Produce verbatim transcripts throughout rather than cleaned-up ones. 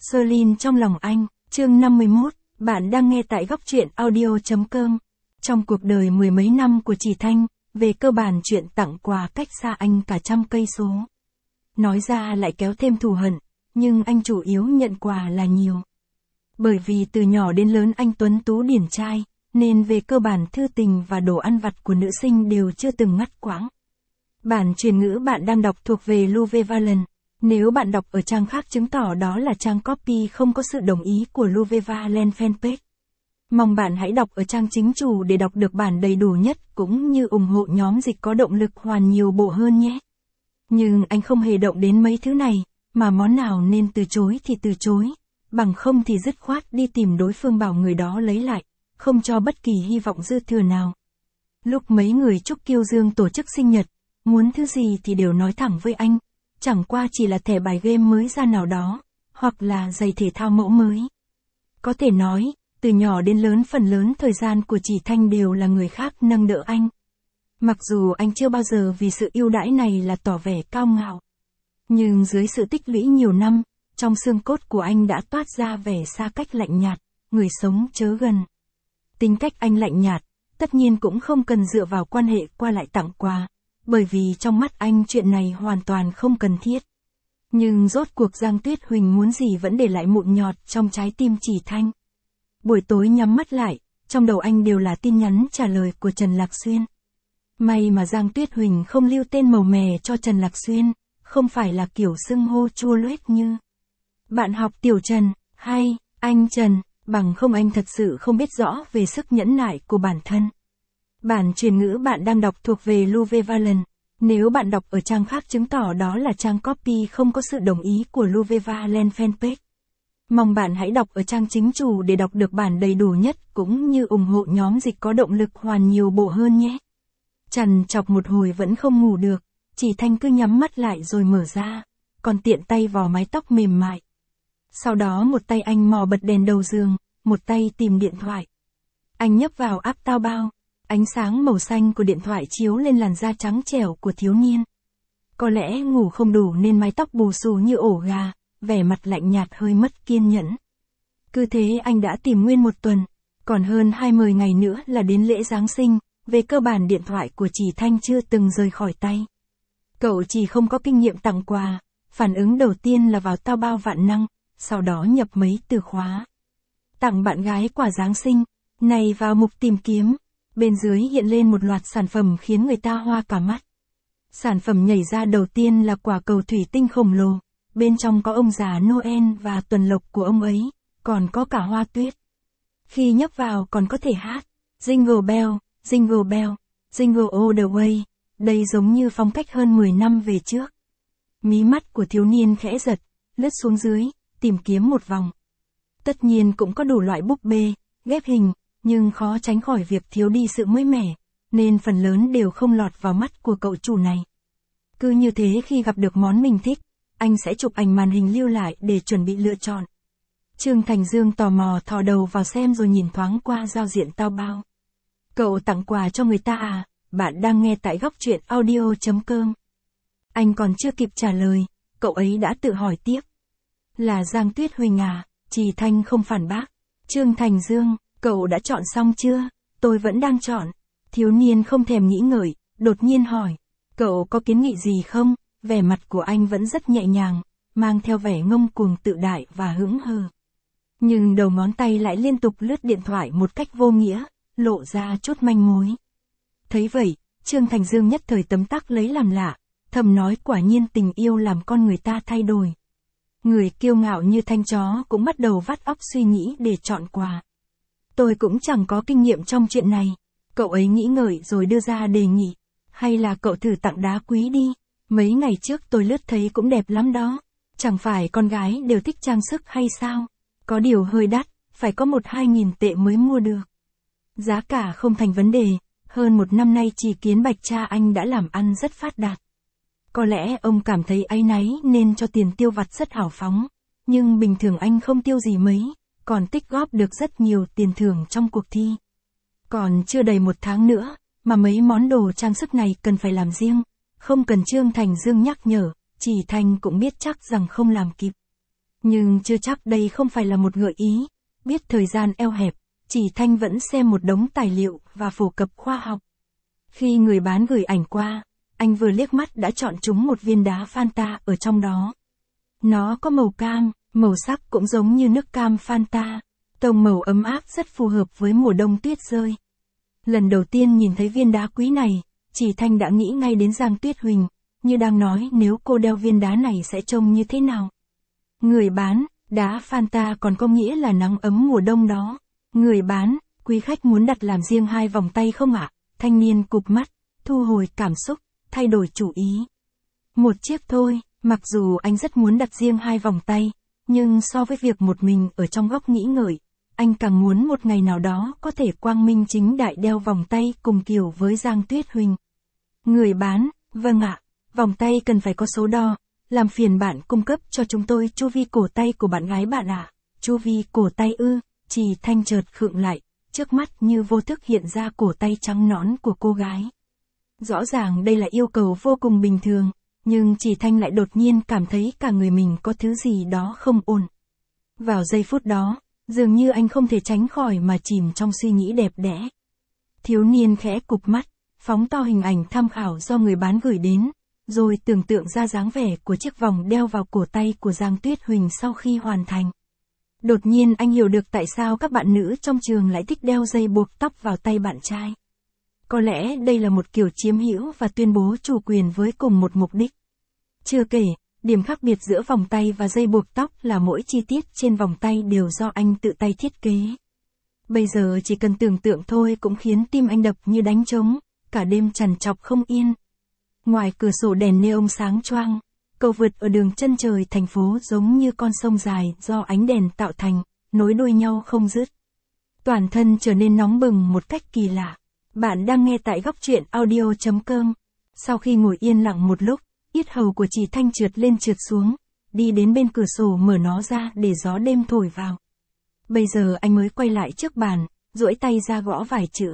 Celine trong lòng anh, chương năm mươi mốt, bạn đang nghe tại góc truyện audio chấm com. Trong cuộc đời mười mấy năm của chị Thanh, về cơ bản chuyện tặng quà cách xa anh cả trăm cây số. Nói ra lại kéo thêm thù hận, nhưng anh chủ yếu nhận quà là nhiều. Bởi vì từ nhỏ đến lớn anh tuấn tú điển trai, nên về cơ bản thư tình và đồ ăn vặt của nữ sinh đều chưa từng ngắt quãng. Bản truyền ngữ bạn đang đọc thuộc về Louve Valen. Nếu bạn đọc ở trang khác chứng tỏ đó là trang copy không có sự đồng ý của Louve Valen fanpage. Mong bạn hãy đọc ở trang chính chủ để đọc được bản đầy đủ nhất cũng như ủng hộ nhóm dịch có động lực hoàn nhiều bộ hơn nhé. Nhưng anh không hề động đến mấy thứ này, mà món nào nên từ chối thì từ chối, bằng không thì dứt khoát đi tìm đối phương bảo người đó lấy lại, không cho bất kỳ hy vọng dư thừa nào. Lúc mấy người Trúc Kiêu Dương tổ chức sinh nhật, muốn thứ gì thì đều nói thẳng với anh, chẳng qua chỉ là thẻ bài game mới ra nào đó, hoặc là giày thể thao mẫu mới. Có thể nói, từ nhỏ đến lớn phần lớn thời gian của chị Thanh đều là người khác nâng đỡ anh. Mặc dù anh chưa bao giờ vì sự ưu đãi này là tỏ vẻ cao ngạo. Nhưng dưới sự tích lũy nhiều năm, trong xương cốt của anh đã toát ra vẻ xa cách lạnh nhạt, người sống chớ gần. Tính cách anh lạnh nhạt, tất nhiên cũng không cần dựa vào quan hệ qua lại tặng quà, bởi vì trong mắt anh chuyện này hoàn toàn không cần thiết. Nhưng rốt cuộc Giang Tuyết Huỳnh muốn gì vẫn để lại mụn nhọt trong trái tim chị Thanh. Buổi tối nhắm mắt lại, trong đầu anh đều là tin nhắn trả lời của Trần Lạc Xuyên. May mà Giang Tuyết Huỳnh không lưu tên màu mè cho Trần Lạc Xuyên, không phải là kiểu xưng hô chua loét như bạn học Tiểu Trần, hay anh Trần, bằng không anh thật sự không biết rõ về sức nhẫn nại của bản thân. Bản truyền ngữ bạn đang đọc thuộc về Louve Valen. Nếu bạn đọc ở trang khác chứng tỏ đó là trang copy không có sự đồng ý của Louve Valen fanpage. Mong bạn hãy đọc ở trang chính chủ để đọc được bản đầy đủ nhất cũng như ủng hộ nhóm dịch có động lực hoàn nhiều bộ hơn nhé. Trằn trọc một hồi vẫn không ngủ được, chị Thanh cứ nhắm mắt lại rồi mở ra, còn tiện tay vò mái tóc mềm mại. Sau đó một tay anh mò bật đèn đầu giường, một tay tìm điện thoại. Anh nhấp vào app Taobao, ánh sáng màu xanh của điện thoại chiếu lên làn da trắng trẻo của thiếu niên. Có lẽ ngủ không đủ nên mái tóc bù xù như ổ gà, vẻ mặt lạnh nhạt hơi mất kiên nhẫn. Cứ thế anh đã tìm nguyên một tuần, còn hơn hai mươi ngày nữa là đến lễ Giáng sinh, về cơ bản điện thoại của chị Thanh chưa từng rời khỏi tay. Cậu chỉ không có kinh nghiệm tặng quà, phản ứng đầu tiên là vào Taobao vạn năng, sau đó nhập mấy từ khóa. Tặng bạn gái quà Giáng sinh, này vào mục tìm kiếm, bên dưới hiện lên một loạt sản phẩm khiến người ta hoa cả mắt. Sản phẩm nhảy ra đầu tiên là quả cầu thủy tinh khổng lồ, bên trong có ông già Noel và tuần lộc của ông ấy, còn có cả hoa tuyết. Khi nhấp vào còn có thể hát, Jingle Bell, Jingle Bell, Jingle All the Way, đây giống như phong cách hơn mười năm về trước. Mí mắt của thiếu niên khẽ giật, lướt xuống dưới, tìm kiếm một vòng. Tất nhiên cũng có đủ loại búp bê, ghép hình, nhưng khó tránh khỏi việc thiếu đi sự mới mẻ, nên phần lớn đều không lọt vào mắt của cậu chủ này. Cứ như thế khi gặp được món mình thích, anh sẽ chụp ảnh màn hình lưu lại để chuẩn bị lựa chọn. Trương Thành Dương tò mò thò đầu vào xem rồi nhìn thoáng qua giao diện Taobao. Cậu tặng quà cho người ta à? Bạn đang nghe tại góc truyện audio chấm com. Anh còn chưa kịp trả lời, cậu ấy đã tự hỏi tiếp. Là Giang Tuyết Huỳnh à? Chị Thanh không phản bác. Trương Thành Dương, cậu đã chọn xong chưa? Tôi vẫn đang chọn. Thiếu niên không thèm nghĩ ngợi, đột nhiên hỏi. Cậu có kiến nghị gì không? Vẻ mặt của anh vẫn rất nhẹ nhàng, mang theo vẻ ngông cuồng tự đại và hững hờ. Nhưng đầu ngón tay lại liên tục lướt điện thoại một cách vô nghĩa, lộ ra chút manh mối. Thấy vậy, Trương Thành Dương nhất thời tấm tắc lấy làm lạ, thầm nói quả nhiên tình yêu làm con người ta thay đổi. Người kiêu ngạo như Thanh chó cũng bắt đầu vắt óc suy nghĩ để chọn quà. Tôi cũng chẳng có kinh nghiệm trong chuyện này. Cậu ấy nghĩ ngợi rồi đưa ra đề nghị. Hay là cậu thử tặng đá quý đi. Mấy ngày trước tôi lướt thấy cũng đẹp lắm đó. Chẳng phải con gái đều thích trang sức hay sao? Có điều hơi đắt, phải có một hai nghìn tệ mới mua được. Giá cả không thành vấn đề. Hơn một năm nay chỉ kiến bạch cha anh đã làm ăn rất phát đạt. Có lẽ ông cảm thấy áy náy nên cho tiền tiêu vặt rất hào phóng. Nhưng bình thường anh không tiêu gì mấy, còn tích góp được rất nhiều tiền thưởng trong cuộc thi. Còn chưa đầy một tháng nữa, mà mấy món đồ trang sức này cần phải làm riêng. Không cần Trương Thành Dương nhắc nhở, chị Thanh cũng biết chắc rằng không làm kịp. Nhưng chưa chắc đây không phải là một gợi ý. Biết thời gian eo hẹp, Chỉ Thanh vẫn xem một đống tài liệu và phổ cập khoa học. Khi người bán gửi ảnh qua, anh vừa liếc mắt đã chọn trúng một viên đá Fanta ở trong đó. Nó có màu cam, màu sắc cũng giống như nước cam Fanta, tông màu ấm áp rất phù hợp với mùa đông tuyết rơi. Lần đầu tiên nhìn thấy viên đá quý này, Chỉ Thanh đã nghĩ ngay đến Giang Tuyết Huỳnh, như đang nói nếu cô đeo viên đá này sẽ trông như thế nào. Người bán, đá Fanta còn có nghĩa là nắng ấm mùa đông đó. Người bán, quý khách muốn đặt làm riêng hai vòng tay không ạ? Thanh niên cụp mắt, thu hồi cảm xúc, thay đổi chủ ý. Một chiếc thôi, mặc dù anh rất muốn đặt riêng hai vòng tay, nhưng so với việc một mình ở trong góc nghĩ ngợi, anh càng muốn một ngày nào đó có thể quang minh chính đại đeo vòng tay cùng kiểu với Giang Tuyết Huỳnh. Người bán, vâng ạ, vòng tay cần phải có số đo, làm phiền bạn cung cấp cho chúng tôi chu vi cổ tay của bạn gái bạn ạ. À? Chu vi cổ tay ư? Chỉ Thanh chợt khựng lại, trước mắt như vô thức hiện ra cổ tay trắng nõn của cô gái. Rõ ràng đây là yêu cầu vô cùng bình thường, nhưng Chỉ Thanh lại đột nhiên cảm thấy cả người mình có thứ gì đó không ổn. Vào giây phút đó, dường như anh không thể tránh khỏi mà chìm trong suy nghĩ đẹp đẽ. Thiếu niên khẽ cụp mắt, phóng to hình ảnh tham khảo do người bán gửi đến, rồi tưởng tượng ra dáng vẻ của chiếc vòng đeo vào cổ tay của Giang Tuyết Huỳnh sau khi hoàn thành. Đột nhiên anh hiểu được tại sao các bạn nữ trong trường lại thích đeo dây buộc tóc vào tay bạn trai. Có lẽ đây là một kiểu chiếm hữu và tuyên bố chủ quyền với cùng một mục đích. Chưa kể, điểm khác biệt giữa vòng tay và dây buộc tóc là mỗi chi tiết trên vòng tay đều do anh tự tay thiết kế. Bây giờ chỉ cần tưởng tượng thôi cũng khiến tim anh đập như đánh trống, cả đêm trằn trọc không yên. Ngoài cửa sổ đèn neon sáng choang, cầu vượt ở đường chân trời thành phố giống như con sông dài do ánh đèn tạo thành, nối đuôi nhau không dứt. Toàn thân trở nên nóng bừng một cách kỳ lạ. Bạn đang nghe tại góc truyện audio chấm com. Sau khi ngồi yên lặng một lúc, yết hầu của Chỉ Thanh trượt lên trượt xuống, đi đến bên cửa sổ mở nó ra để gió đêm thổi vào. Bây giờ anh mới quay lại trước bàn, duỗi tay ra gõ vài chữ.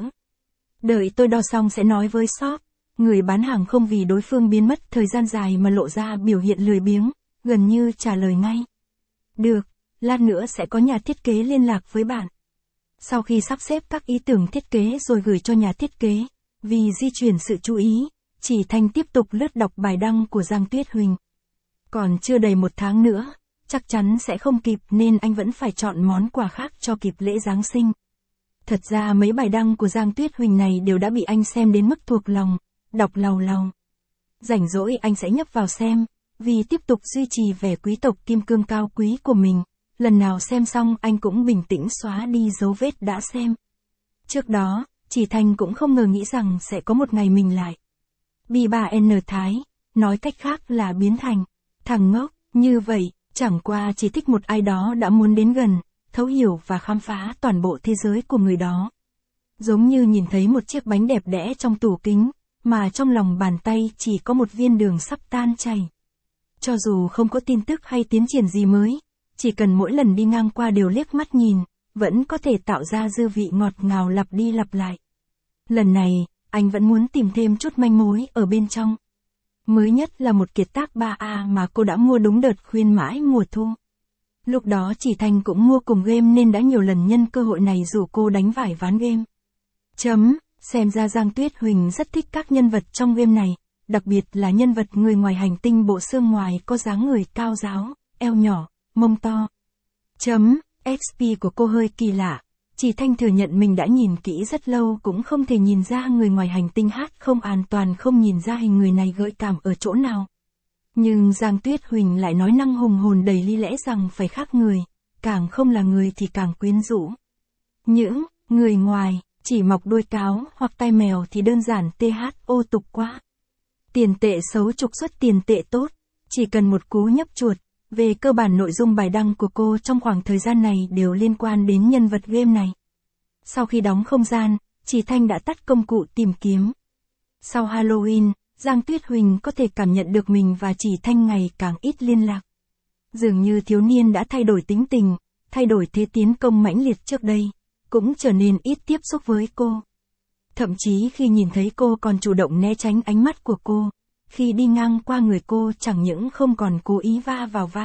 Đợi tôi đo xong sẽ nói với shop. Người bán hàng không vì đối phương biến mất thời gian dài mà lộ ra biểu hiện lười biếng, gần như trả lời ngay. Được, lát nữa sẽ có nhà thiết kế liên lạc với bạn. Sau khi sắp xếp các ý tưởng thiết kế rồi gửi cho nhà thiết kế, vì di chuyển sự chú ý, Chỉ Thanh tiếp tục lướt đọc bài đăng của Giang Tuyết Huỳnh. Còn chưa đầy một tháng nữa, chắc chắn sẽ không kịp nên anh vẫn phải chọn món quà khác cho kịp lễ Giáng sinh. Thật ra mấy bài đăng của Giang Tuyết Huỳnh này đều đã bị anh xem đến mức thuộc lòng, đọc lầu lầu. Rảnh rỗi anh sẽ nhấp vào xem, vì tiếp tục duy trì vẻ quý tộc kim cương cao quý của mình. Lần nào xem xong anh cũng bình tĩnh xóa đi dấu vết đã xem. Trước đó, Chỉ Thanh cũng không ngờ nghĩ rằng sẽ có một ngày mình lại Bi ba N Thái, nói cách khác là biến thành thằng ngốc, như vậy, chẳng qua chỉ thích một ai đó đã muốn đến gần, thấu hiểu và khám phá toàn bộ thế giới của người đó. Giống như nhìn thấy một chiếc bánh đẹp đẽ trong tủ kính, mà trong lòng bàn tay chỉ có một viên đường sắp tan chảy. Cho dù không có tin tức hay tiến triển gì mới, chỉ cần mỗi lần đi ngang qua đều liếc mắt nhìn, vẫn có thể tạo ra dư vị ngọt ngào lặp đi lặp lại. Lần này, anh vẫn muốn tìm thêm chút manh mối ở bên trong. Mới nhất là một kiệt tác ba A mà cô đã mua đúng đợt khuyến mãi mùa thu. Lúc đó Chỉ Thanh cũng mua cùng game nên đã nhiều lần nhân cơ hội này rủ cô đánh vải ván game. Chấm, xem ra Giang Tuyết Huỳnh rất thích các nhân vật trong game này, đặc biệt là nhân vật người ngoài hành tinh bộ xương ngoài có dáng người cao ráo, eo nhỏ, mông to. Chấm, ích pê của cô hơi kỳ lạ. Chỉ Thanh thừa nhận mình đã nhìn kỹ rất lâu cũng không thể nhìn ra người ngoài hành tinh hát không an toàn không nhìn ra hình người này gợi cảm ở chỗ nào. Nhưng Giang Tuyết Huỳnh lại nói năng hùng hồn đầy lý lẽ rằng phải khác người, càng không là người thì càng quyến rũ. Những người ngoài, chỉ mọc đuôi cáo hoặc tai mèo thì đơn giản thô tục quá. Tiền tệ xấu trục xuất tiền tệ tốt, chỉ cần một cú nhấp chuột. Về cơ bản nội dung bài đăng của cô trong khoảng thời gian này đều liên quan đến nhân vật game này. Sau khi đóng không gian, Chỉ Thanh đã tắt công cụ tìm kiếm. Sau Halloween, Giang Tuyết Huỳnh có thể cảm nhận được mình và Chỉ Thanh ngày càng ít liên lạc. Dường như thiếu niên đã thay đổi tính tình, thay đổi thế tiến công mãnh liệt trước đây, cũng trở nên ít tiếp xúc với cô. Thậm chí khi nhìn thấy cô còn chủ động né tránh ánh mắt của cô. Khi đi ngang qua người cô chẳng những không còn cố ý va vào vai,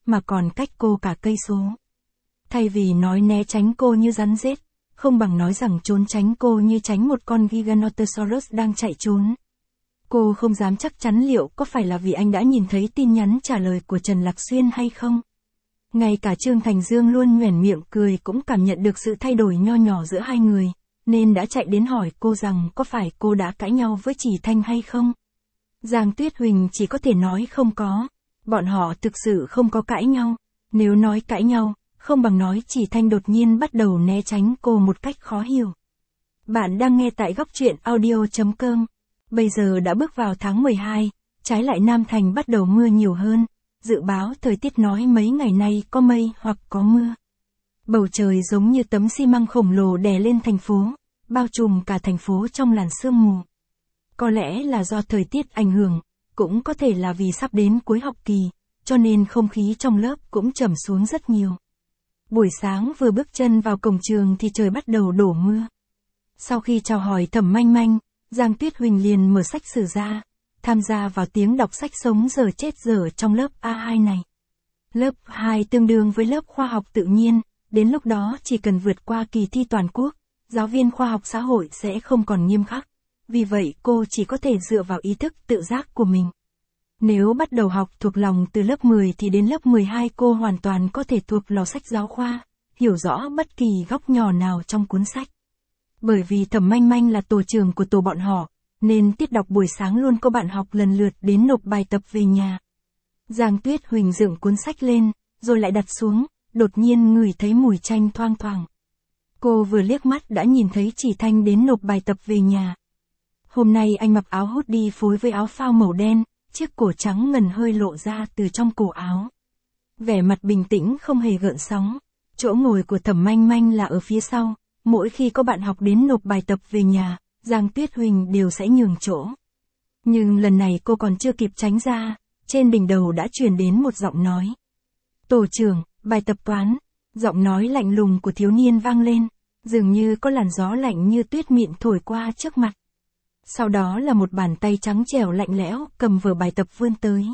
mà còn cách cô cả cây số. Thay vì nói né tránh cô như rắn rết, không bằng nói rằng trốn tránh cô như tránh một con Giganotosaurus đang chạy trốn. Cô không dám chắc chắn liệu có phải là vì anh đã nhìn thấy tin nhắn trả lời của Trần Lạc Xuyên hay không. Ngay cả Trương Thành Dương luôn nhoẻn miệng cười cũng cảm nhận được sự thay đổi nho nhỏ giữa hai người, nên đã chạy đến hỏi cô rằng có phải cô đã cãi nhau với Chỉ Thanh hay không. Giang Tuyết Huỳnh chỉ có thể nói không có, bọn họ thực sự không có cãi nhau, nếu nói cãi nhau, không bằng nói Chỉ Thanh đột nhiên bắt đầu né tránh cô một cách khó hiểu. Bạn đang nghe tại góc truyện audio chấm com. Bây giờ đã bước vào tháng mười hai, trái lại Nam Thành bắt đầu mưa nhiều hơn, dự báo thời tiết nói mấy ngày nay có mây hoặc có mưa. Bầu trời giống như tấm xi măng khổng lồ đè lên thành phố, bao trùm cả thành phố trong làn sương mù. Có lẽ là do thời tiết ảnh hưởng, cũng có thể là vì sắp đến cuối học kỳ, cho nên không khí trong lớp cũng trầm xuống rất nhiều. Buổi sáng vừa bước chân vào cổng trường thì trời bắt đầu đổ mưa. Sau khi chào hỏi Thẩm Manh Manh, Giang Tuyết Huỳnh liền mở sách sử ra, tham gia vào tiếng đọc sách sống dở chết dở trong lớp A hai này. Lớp hai tương đương với lớp khoa học tự nhiên, đến lúc đó chỉ cần vượt qua kỳ thi toàn quốc, giáo viên khoa học xã hội sẽ không còn nghiêm khắc. Vì vậy cô chỉ có thể dựa vào ý thức tự giác của mình. Nếu bắt đầu học thuộc lòng từ lớp mười thì đến lớp mười hai cô hoàn toàn có thể thuộc lò sách giáo khoa, hiểu rõ bất kỳ góc nhỏ nào trong cuốn sách. Bởi vì Thẩm Manh Manh là tổ trưởng của tổ bọn họ, nên tiết đọc buổi sáng luôn có bạn học lần lượt đến nộp bài tập về nhà. Giang Tuyết Huỳnh dựng cuốn sách lên, rồi lại đặt xuống, đột nhiên ngửi thấy mùi chanh thoang thoảng. Cô vừa liếc mắt đã nhìn thấy Chỉ Thanh đến nộp bài tập về nhà. Hôm nay anh mặc áo hoodie phối với áo phao màu đen, chiếc cổ trắng ngần hơi lộ ra từ trong cổ áo. Vẻ mặt bình tĩnh không hề gợn sóng. Chỗ ngồi của Thẩm Manh Manh là ở phía sau, mỗi khi có bạn học đến nộp bài tập về nhà, Giang Tuyết Huỳnh đều sẽ nhường chỗ. Nhưng lần này cô còn chưa kịp tránh ra, trên đỉnh đầu đã truyền đến một giọng nói. Tổ trưởng, bài tập toán. Giọng nói lạnh lùng của thiếu niên vang lên, dường như có làn gió lạnh như tuyết mịn thổi qua trước mặt. Sau đó là một bàn tay trắng trẻo lạnh lẽo cầm vở bài tập vươn tới.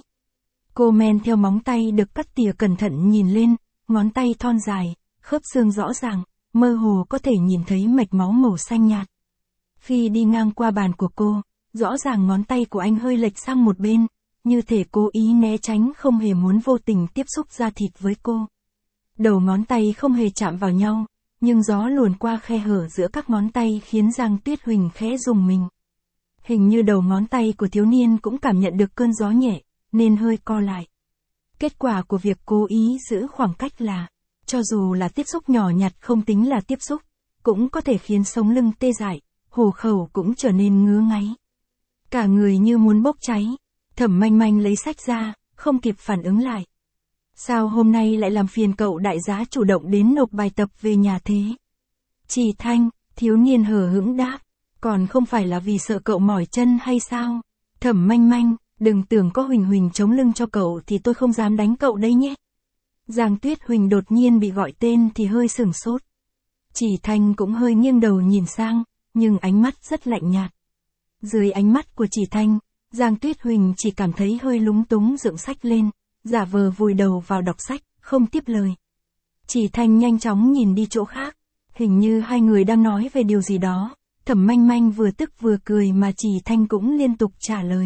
Cô men theo móng tay được cắt tỉa cẩn thận nhìn lên, ngón tay thon dài, khớp xương rõ ràng, mơ hồ có thể nhìn thấy mạch máu màu xanh nhạt. Khi đi ngang qua bàn của cô, rõ ràng ngón tay của anh hơi lệch sang một bên, như thể cố ý né tránh không hề muốn vô tình tiếp xúc da thịt với cô. Đầu ngón tay không hề chạm vào nhau, nhưng gió luồn qua khe hở giữa các ngón tay khiến Giang Tuyết Huỳnh khẽ rùng mình. Hình như đầu ngón tay của thiếu niên cũng cảm nhận được cơn gió nhẹ, nên hơi co lại. Kết quả của việc cố ý giữ khoảng cách là, cho dù là tiếp xúc nhỏ nhặt không tính là tiếp xúc, cũng có thể khiến sống lưng tê dại, hổ khẩu cũng trở nên ngứa ngáy. Cả người như muốn bốc cháy. Thẩm Manh Manh lấy sách ra, không kịp phản ứng lại. Sao hôm nay lại làm phiền cậu đại giá chủ động đến nộp bài tập về nhà thế? Chỉ Thanh, thiếu niên hờ hững đáp, còn không phải là vì sợ cậu mỏi chân hay sao? Thẩm Manh Manh, đừng tưởng có Huỳnh Huỳnh chống lưng cho cậu thì tôi không dám đánh cậu đấy nhé. Giang Tuyết Huỳnh đột nhiên bị gọi tên thì hơi sửng sốt. Chỉ Thanh cũng hơi nghiêng đầu nhìn sang, nhưng ánh mắt rất lạnh nhạt. Dưới ánh mắt của Chỉ Thanh, Giang Tuyết Huỳnh chỉ cảm thấy hơi lúng túng dựng sách lên, giả vờ vùi đầu vào đọc sách, không tiếp lời. Chỉ Thanh nhanh chóng nhìn đi chỗ khác, hình như hai người đang nói về điều gì đó. Thẩm Manh Manh vừa tức vừa cười mà Chỉ Thanh cũng liên tục trả lời.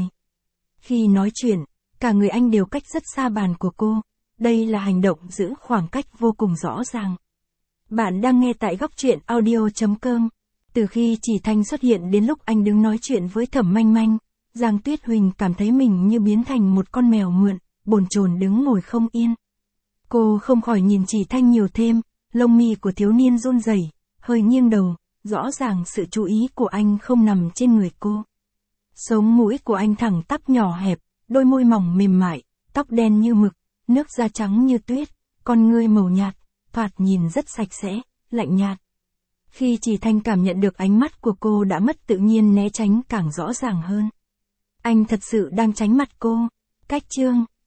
Khi nói chuyện, cả người anh đều cách rất xa bàn của cô. Đây là hành động giữ khoảng cách vô cùng rõ ràng. Bạn đang nghe tại góc truyện audio chấm com. Từ khi Chỉ Thanh xuất hiện đến lúc anh đứng nói chuyện với Thẩm Manh Manh, Giang Tuyết Huỳnh cảm thấy mình như biến thành một con mèo mượn, bồn chồn đứng ngồi không yên. Cô không khỏi nhìn Chỉ Thanh nhiều thêm, lông mi của thiếu niên run rẩy, hơi nghiêng đầu, rõ ràng sự chú ý của anh không nằm trên người cô. Sống mũi của anh thẳng tắp nhỏ hẹp, đôi môi mỏng mềm mại, tóc đen như mực, nước da trắng như tuyết, con ngươi màu nhạt, thoạt nhìn rất sạch sẽ, lạnh nhạt. Khi Chỉ Thanh cảm nhận được ánh mắt của cô đã mất tự nhiên né tránh càng rõ ràng hơn. Anh thật sự đang tránh mặt cô. Cách chương